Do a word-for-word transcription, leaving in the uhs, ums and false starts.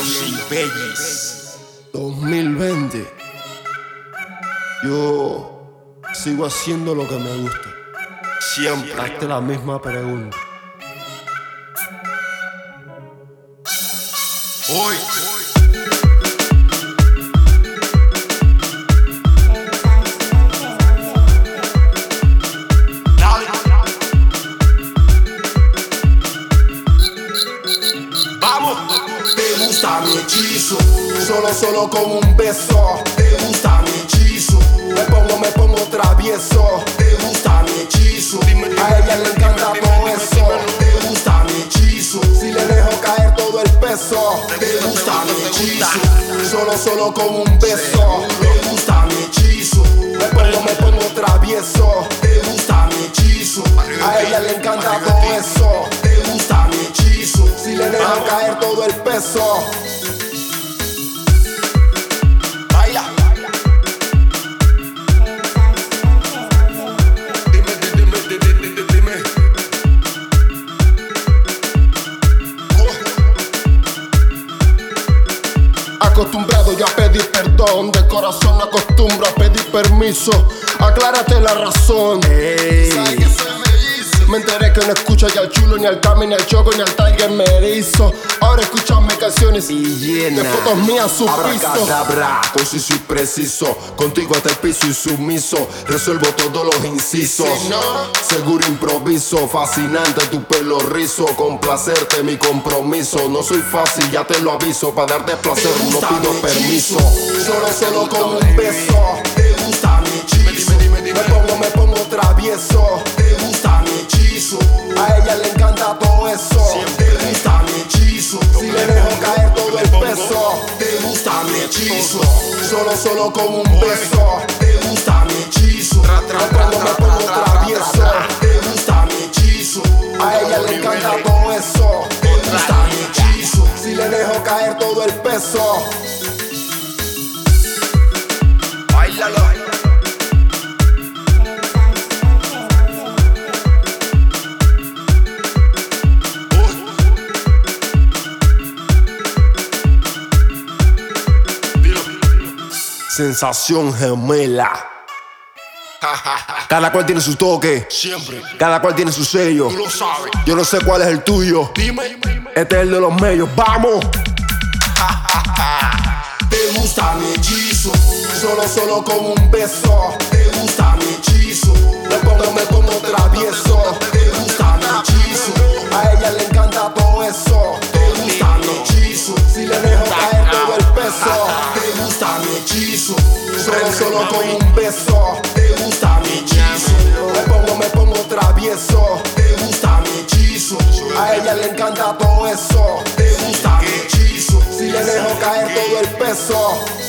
Yoshi Bellis. dos mil veinte. Yo sigo haciendo lo que me gusta. Siempre. Hazte la misma pregunta. Hoy. Dale. Vamos. Te gusta mi hechizo, solo, solo con un beso. Te gusta mi hechizo, me pongo, me pongo travieso. Te gusta mi hechizo, a ella le encanta todo eso. Te gusta mi hechizo, si le dejo caer todo el peso. Te gusta mi hechizo, solo, solo con un beso. Te gusta mi hechizo, me pongo, me pongo travieso. Te gusta mi hechizo, a ella le encanta todo eso. Te gusta mi hechizo, si le dejo caer todo el peso. Baila. Dime, dime, dime, dime, dime. Acostumbrado ya a pedir perdón, de corazón no acostumbro a pedir permiso. Aclárate la razón. Ey. Me enteré que no escucho ya al chulo, ni al Tami, ni al Choco, ni al Tiger me erizo. Ahora escuchan mis canciones Y llena. de fotos mías su piso. Abracadabra, conciso y preciso. Contigo hasta el piso y sumiso. Resuelvo todos los incisos. Si no, seguro improviso. Fascinante tu pelo rizo. Complacerte mi compromiso. No soy fácil, ya te lo aviso. Para darte placer no pido permiso. Solo, solo con un beso. Te gusta mi hechizo. Me pongo, me pongo travieso. Te gusta mi hechizo. A ella le encanta todo eso. Te gusta mi hechizo. Si le dejo caer todo el peso. Te gusta mi hechizo. Solo, solo con un beso. Te gusta mi hechizo. Me pongo, me pongo travieso. Te gusta mi hechizo. A ella le encanta todo eso. Te gusta mi hechizo. Si le dejo caer todo el peso. Báilalo. Sensación gemela. Cada cual tiene su toque, Siempre. cada cual tiene su sello. Tú lo sabes. Yo no sé cuál es el tuyo. Dime. Este es el de los medios. ¡Vamos! Te gusta mi hechizo, solo, solo con un beso. Te gusta mi hechizo, me pongo, me pongo travieso. Te gusta mi hechizo, a ella le encanta todo eso. Te gusta mi hechizo, si le dejo caer todo el peso. Te gusta mi hechizo, solo, solo con un beso. Te gusta mi hechizo, me pongo, me pongo travieso. Te gusta mi hechizo, a ella le encanta todo eso. Te gusta mi hechizo, si le dejo caer todo el peso.